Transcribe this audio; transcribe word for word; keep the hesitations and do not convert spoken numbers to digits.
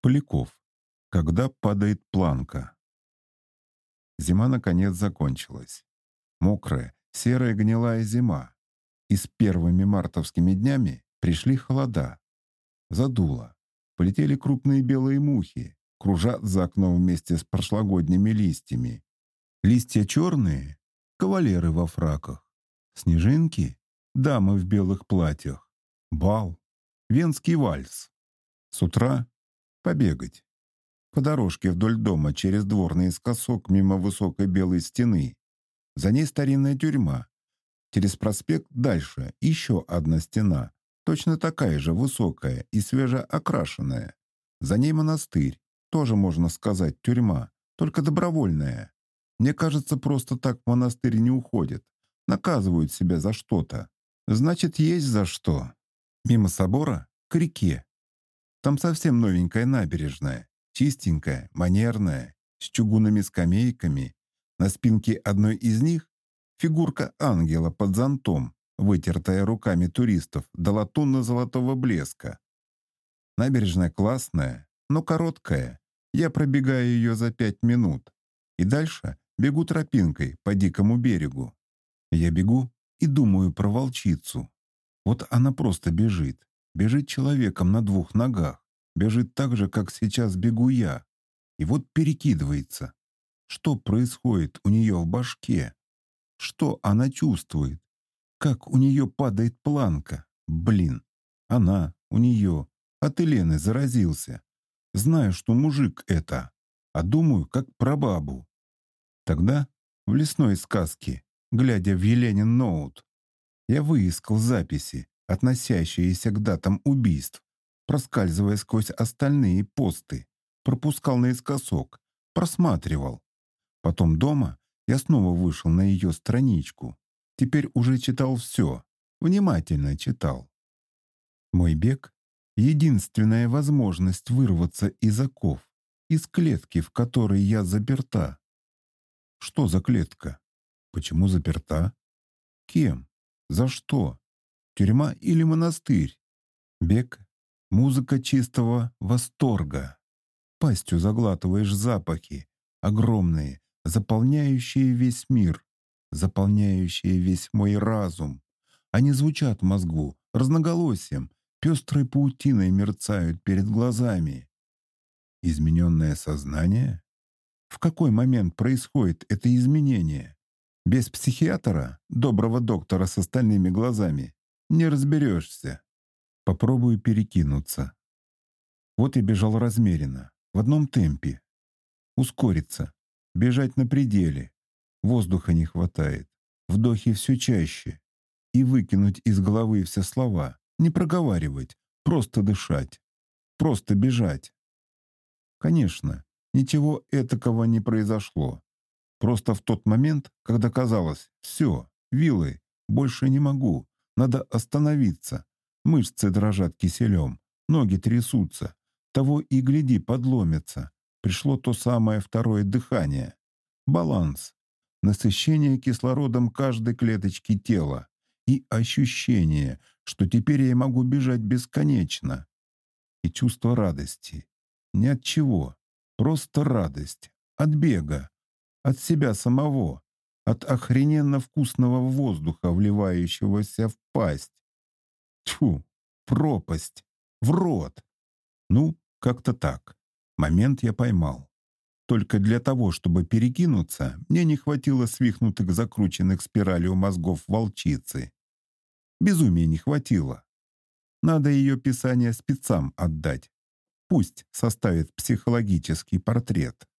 Поляков. Когда падает планка. Зима наконец закончилась. Мокрая, серая гнилая зима. И с первыми мартовскими днями пришли холода. Задуло. Полетели крупные белые мухи, кружат за окном вместе с прошлогодними листьями. Листья черные — кавалеры во фраках. Снежинки — дамы в белых платьях. Бал — венский вальс. С утра — побегать. По дорожке вдоль дома через двор наискосок мимо высокой белой стены. За ней старинная тюрьма. Через проспект дальше еще одна стена, точно такая же высокая и свежеокрашенная. За ней монастырь, тоже можно сказать тюрьма, только добровольная. Мне кажется, просто так в монастырь не уходят. Наказывают себя за что-то. Значит, есть за что. Мимо собора к реке. Там совсем новенькая набережная. Чистенькая, манерная, с чугунными скамейками. На спинке одной из них фигурка ангела под зонтом, вытертая руками туристов до латунно-золотого блеска. Набережная классная, но короткая. Я пробегаю ее за пять минут. И дальше бегу тропинкой по дикому берегу. Я бегу и думаю про волчицу. Вот она просто бежит. Бежит человеком на двух ногах. Бежит так же, как сейчас бегу я. И вот перекидывается. Что происходит у нее в башке? Что она чувствует? Как у нее падает планка? Блин, она, у нее, от Елены заразился. Знаю, что мужик это, а думаю, как про бабу. Тогда, в лесной сказке, глядя в Еленин ноут, я выискал записи, относящиеся к датам убийств, проскальзывая сквозь остальные посты, пропускал наискосок, просматривал. Потом дома я снова вышел на ее страничку. Теперь уже читал все, внимательно читал. Мой бег — единственная возможность вырваться из оков, из клетки, в которой я заперта. Что за клетка? Почему заперта? Кем? За что? Тюрьма или монастырь? Бег — музыка чистого восторга. Пастью заглатываешь запахи, огромные, заполняющие весь мир, заполняющие весь мой разум. Они звучат в мозгу, разноголосием, пестрой паутиной мерцают перед глазами. Измененное сознание? В какой момент происходит это изменение? Без психиатра, доброго доктора с остальными глазами, не разберешься. Попробую перекинуться. Вот и бежал размеренно, в одном темпе. Ускориться, бежать на пределе. Воздуха не хватает, вдохи все чаще. И выкинуть из головы все слова, не проговаривать, просто дышать, просто бежать. Конечно, ничего этакого не произошло. Просто в тот момент, когда казалось, все, вилы, больше не могу, надо остановиться. Мышцы дрожат киселем, ноги трясутся, того и гляди подломятся. Пришло то самое второе дыхание. Баланс, насыщение кислородом каждой клеточки тела и ощущение, что теперь я могу бежать бесконечно. И чувство радости. Ни от чего, просто радость. От бега, от себя самого, от охрененно вкусного воздуха, вливающегося в пасть. Тьфу, пропасть, в рот. Ну, как-то так. Момент я поймал. Только для того, чтобы перекинуться, мне не хватило свихнутых, закрученных спиралью мозгов волчицы. Безумия не хватило. Надо ее писание спецам отдать. Пусть составит психологический портрет.